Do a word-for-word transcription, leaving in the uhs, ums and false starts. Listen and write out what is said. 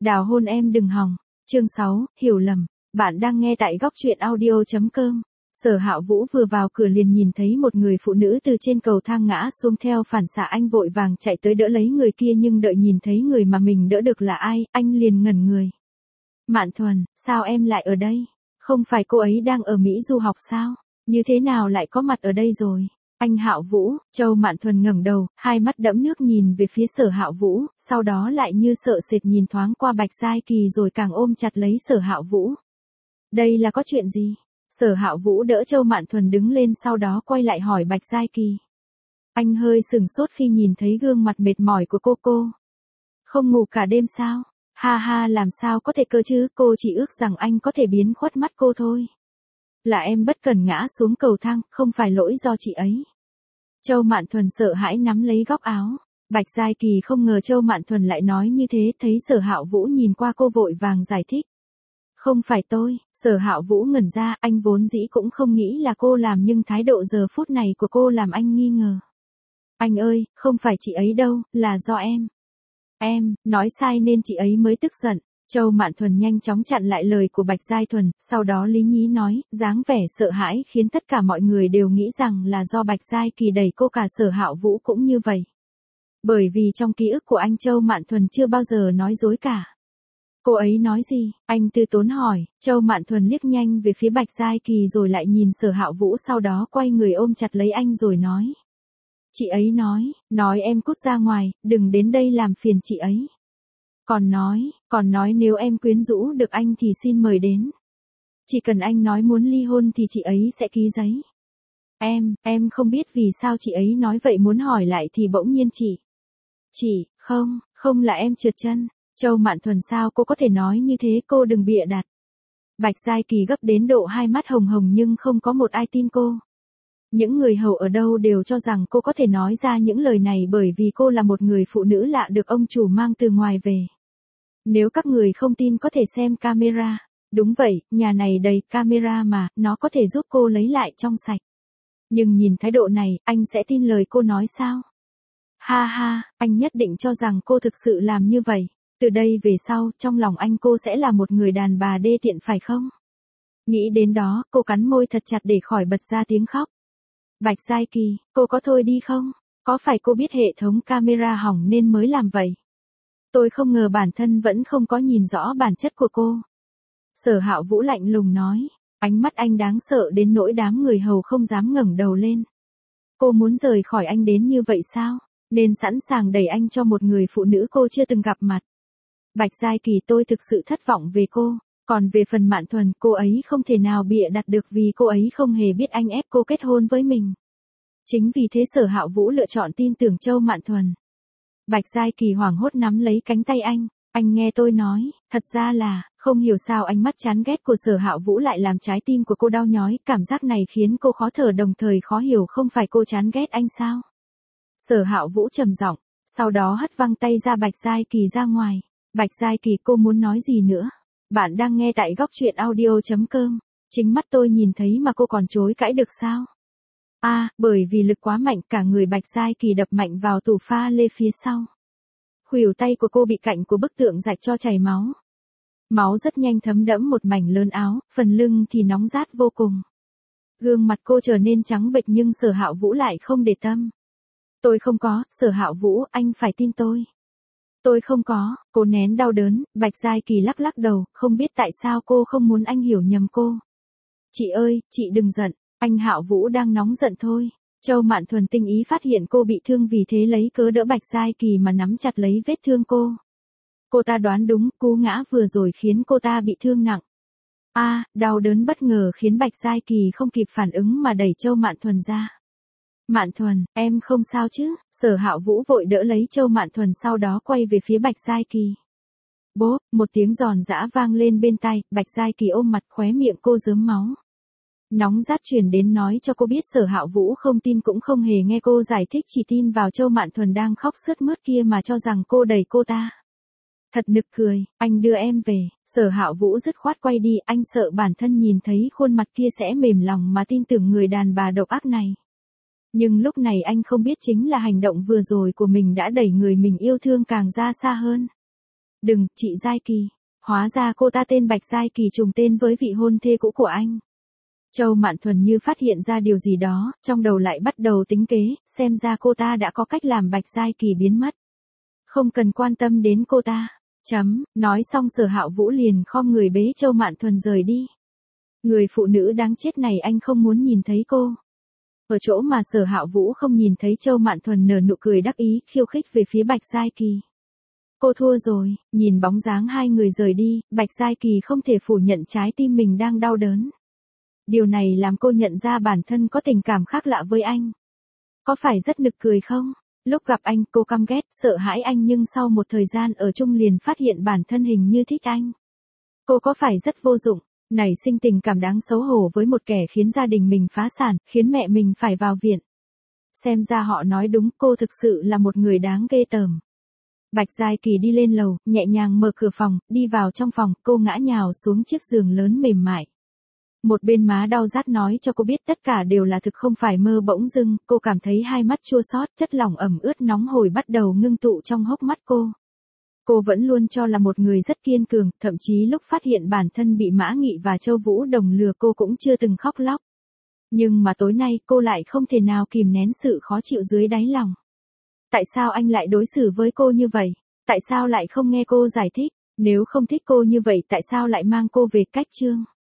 Đào hôn em đừng hòng. Chương sáu, hiểu lầm. Bạn đang nghe tại góc truyện audio chấm com. Sở Hạo Vũ vừa vào cửa liền nhìn thấy một người phụ nữ từ trên cầu thang ngã xuống, theo phản xạ anh vội vàng chạy tới đỡ lấy người kia, nhưng đợi nhìn thấy người mà mình đỡ được là ai, anh liền ngẩn người. Mạn Thuần, sao em lại ở đây? Không phải cô ấy đang ở Mỹ du học sao? Như thế nào lại có mặt ở đây rồi? Anh Hạo Vũ. Châu Mạn Thuần ngẩng đầu, hai mắt đẫm nước nhìn về phía Sở Hạo Vũ, sau đó lại như sợ sệt nhìn thoáng qua Bạch Giai Kỳ rồi càng ôm chặt lấy Sở Hạo Vũ. Đây là có chuyện gì? Sở Hạo Vũ đỡ Châu Mạn Thuần đứng lên, sau đó quay lại hỏi Bạch Giai Kỳ. Anh hơi sừng sốt khi nhìn thấy gương mặt mệt mỏi của cô cô. Không ngủ cả đêm sao? Ha ha, làm sao có thể cơ chứ, cô chỉ ước rằng anh có thể biến khuất mắt cô thôi. Là em bất cẩn ngã xuống cầu thang, không phải lỗi do chị ấy. Châu Mạn Thuần sợ hãi nắm lấy góc áo. Bạch Giai Kỳ không ngờ Châu Mạn Thuần lại nói như thế, thấy Sở Hạo Vũ nhìn qua cô vội vàng giải thích. Không phải tôi. Sở Hạo Vũ ngẩn ra, anh vốn dĩ cũng không nghĩ là cô làm, nhưng thái độ giờ phút này của cô làm anh nghi ngờ. Anh ơi, không phải chị ấy đâu, là do em. Em, nói sai nên chị ấy mới tức giận. Châu Mạn Thuần nhanh chóng chặn lại lời của Bạch Giai Thuần, sau đó lý nhí nói, dáng vẻ sợ hãi khiến tất cả mọi người đều nghĩ rằng là do Bạch Giai Kỳ đẩy cô, cả Sở Hạo Vũ cũng như vậy. Bởi vì trong ký ức của anh, Châu Mạn Thuần chưa bao giờ nói dối cả. Cô ấy nói gì? Anh từ tốn hỏi. Châu Mạn Thuần liếc nhanh về phía Bạch Giai Kỳ rồi lại nhìn Sở Hạo Vũ, sau đó quay người ôm chặt lấy anh rồi nói. Chị ấy nói, nói em cút ra ngoài, đừng đến đây làm phiền chị ấy. Còn nói, còn nói nếu em quyến rũ được anh thì xin mời đến. Chỉ cần anh nói muốn ly hôn thì chị ấy sẽ ký giấy. Em, em không biết vì sao chị ấy nói vậy, muốn hỏi lại thì bỗng nhiên chị. Chị, không, không là em trượt chân. Châu Mạn Thuần, sao cô có thể nói như thế, cô đừng bịa đặt. Bạch Giai Kỳ gấp đến độ hai mắt hồng hồng nhưng không có một ai tin cô. Những người hầu ở đâu đều cho rằng cô có thể nói ra những lời này bởi vì cô là một người phụ nữ lạ được ông chủ mang từ ngoài về. Nếu các người không tin có thể xem camera. Đúng vậy, nhà này đầy camera mà, nó có thể giúp cô lấy lại trong sạch. Nhưng nhìn thái độ này, anh sẽ tin lời cô nói sao? Ha ha, anh nhất định cho rằng cô thực sự làm như vậy. Từ đây về sau, trong lòng anh cô sẽ là một người đàn bà đê tiện phải không? Nghĩ đến đó, cô cắn môi thật chặt để khỏi bật ra tiếng khóc. Bạch Giai Kỳ, cô có thôi đi không? Có phải cô biết hệ thống camera hỏng nên mới làm vậy? Tôi không ngờ bản thân vẫn không có nhìn rõ bản chất của cô. Sở Hạo Vũ lạnh lùng nói, ánh mắt anh đáng sợ đến nỗi đám người hầu không dám ngẩng đầu lên. Cô muốn rời khỏi anh đến như vậy sao? Nên sẵn sàng đẩy anh cho một người phụ nữ cô chưa từng gặp mặt. Bạch Giai Kỳ, tôi thực sự thất vọng về cô. Còn về phần Mạn Thuần, cô ấy không thể nào bịa đặt được vì cô ấy không hề biết anh ép cô kết hôn với mình. Chính vì thế Sở Hạo Vũ lựa chọn tin tưởng Châu Mạn Thuần. Bạch Giai Kỳ hoảng hốt nắm lấy cánh tay anh. Anh nghe tôi nói, thật ra là, không hiểu sao ánh mắt chán ghét của Sở Hạo Vũ lại làm trái tim của cô đau nhói, cảm giác này khiến cô khó thở đồng thời khó hiểu, không phải cô chán ghét anh sao? Sở Hạo Vũ trầm giọng, sau đó hất văng tay ra Bạch Giai Kỳ ra ngoài. Bạch Giai Kỳ, cô muốn nói gì nữa? Bạn đang nghe tại góc truyện audio chấm com. Chính mắt tôi nhìn thấy mà cô còn chối cãi được sao? À, bởi vì lực quá mạnh, cả người Bạch Giai Kỳ đập mạnh vào tủ pha lê phía sau. Khuỷu tay của cô bị cạnh của bức tượng rạch cho chảy máu. Máu rất nhanh thấm đẫm một mảnh lớn áo, phần lưng thì nóng rát vô cùng. Gương mặt cô trở nên trắng bệch nhưng Sở Hạo Vũ lại không để tâm. Tôi không có, Sở Hạo Vũ, anh phải tin tôi. Tôi không có. Cô nén đau đớn. Bạch Giai Kỳ lắc lắc đầu, không biết tại sao cô không muốn anh hiểu nhầm cô. Chị ơi, chị đừng giận, anh Hạo Vũ đang nóng giận thôi. Châu Mạn Thuần tinh ý phát hiện cô bị thương, vì thế lấy cớ đỡ Bạch Giai Kỳ mà nắm chặt lấy vết thương cô. Cô ta đoán đúng, cú ngã vừa rồi khiến cô ta bị thương nặng. A, à, đau đớn bất ngờ khiến Bạch Giai Kỳ không kịp phản ứng mà đẩy Châu Mạn Thuần ra. Mạn Thuần, em không sao chứ? Sở Hạo Vũ vội đỡ lấy Châu Mạn Thuần, sau đó quay về phía Bạch Giai Kỳ. Bốp, một tiếng giòn giã vang lên bên tai, Bạch Giai Kỳ ôm mặt, khóe miệng cô rớm máu. Nóng rát truyền đến nói cho cô biết Sở Hạo Vũ không tin cũng không hề nghe cô giải thích, chỉ tin vào Châu Mạn Thuần đang khóc sướt mướt kia mà cho rằng cô đẩy cô ta. Thật nực cười, anh đưa em về. Sở Hạo Vũ dứt khoát quay đi, anh sợ bản thân nhìn thấy khuôn mặt kia sẽ mềm lòng mà tin tưởng người đàn bà độc ác này. Nhưng lúc này anh không biết chính là hành động vừa rồi của mình đã đẩy người mình yêu thương càng ra xa hơn. Đừng, chị Giai Kỳ. Hóa ra cô ta tên Bạch Giai Kỳ trùng tên với vị hôn thê cũ của anh. Châu Mạn Thuần như phát hiện ra điều gì đó, trong đầu lại bắt đầu tính kế, xem ra cô ta đã có cách làm Bạch Giai Kỳ biến mất. Không cần quan tâm đến cô ta. Chấm, nói xong Sở Hạo Vũ liền khom người bế Châu Mạn Thuần rời đi. Người phụ nữ đáng chết này anh không muốn nhìn thấy cô. Ở chỗ mà Sở Hạo Vũ không nhìn thấy Châu Mạn Thuần nở nụ cười đắc ý, khiêu khích về phía Bạch Giai Kỳ. Cô thua rồi, nhìn bóng dáng hai người rời đi, Bạch Giai Kỳ không thể phủ nhận trái tim mình đang đau đớn. Điều này làm cô nhận ra bản thân có tình cảm khác lạ với anh. Có phải rất nực cười không? Lúc gặp anh cô căm ghét, sợ hãi anh nhưng sau một thời gian ở chung liền phát hiện bản thân hình như thích anh. Cô có phải rất vô dụng, nảy sinh tình cảm đáng xấu hổ với một kẻ khiến gia đình mình phá sản, khiến mẹ mình phải vào viện. Xem ra họ nói đúng, cô thực sự là một người đáng ghê tởm. Bạch Giai Kỳ đi lên lầu, nhẹ nhàng mở cửa phòng, đi vào trong phòng, cô ngã nhào xuống chiếc giường lớn mềm mại. Một bên má đau rát nói cho cô biết tất cả đều là thực không phải mơ. Bỗng dưng, cô cảm thấy hai mắt chua xót, chất lỏng ẩm ướt nóng hổi bắt đầu ngưng tụ trong hốc mắt cô. Cô vẫn luôn cho là một người rất kiên cường, thậm chí lúc phát hiện bản thân bị Mã Nghị và Châu Vũ Đồng lừa cô cũng chưa từng khóc lóc. Nhưng mà tối nay cô lại không thể nào kìm nén sự khó chịu dưới đáy lòng. Tại sao anh lại đối xử với cô như vậy? Tại sao lại không nghe cô giải thích? Nếu không thích cô như vậy tại sao lại mang cô về Cách Trương?